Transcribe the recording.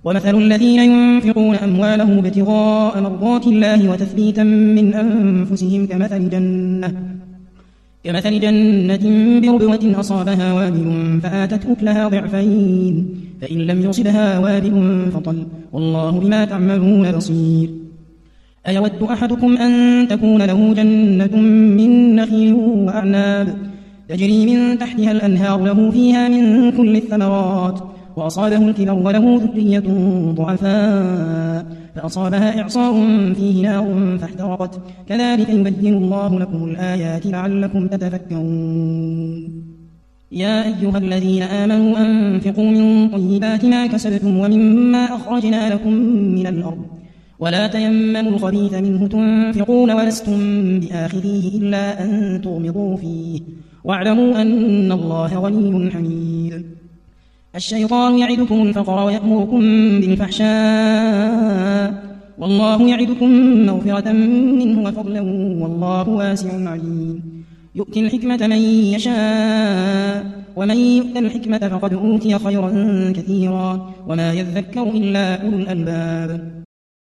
ومثل الذين ينفقون أموالهم ابتغاء مرضات الله وتثبيتا من أنفسهم كمثل جنة بربوة أصابها وابل فآتت أكلها ضعفين فإن لم يصبها وابل فطل والله بما تعملون بصير. أيود أحدكم أن تكون له جنة من نخيل وأعناب تجري من تحتها الأنهار له فيها من كل الثمرات وأصابه الكبر وله ذرية ضعفاء فأصابها إعصار فيه نار فاحترقت كذلك يبين الله لكم الآيات لعلكم تتفكرون. يا أيها الذين آمنوا أنفقوا من طيبات ما كسبتم ومما أخرجنا لكم من الأرض ولا تيمموا الخبيث منه تنفقون ولستم بآخذيه إلا أن تغمضوا فيه واعلموا أن الله غني حميد. الشيطان يعدكم الفقر ويأمركم بالفحشاء والله يعدكم مغفرة منه وفضلا والله واسع عليم. يؤتي الحكمة من يشاء ومن يؤت الحكمة فقد أوتي خيرا كثيرا وما يذكر إلا أولو الألباب.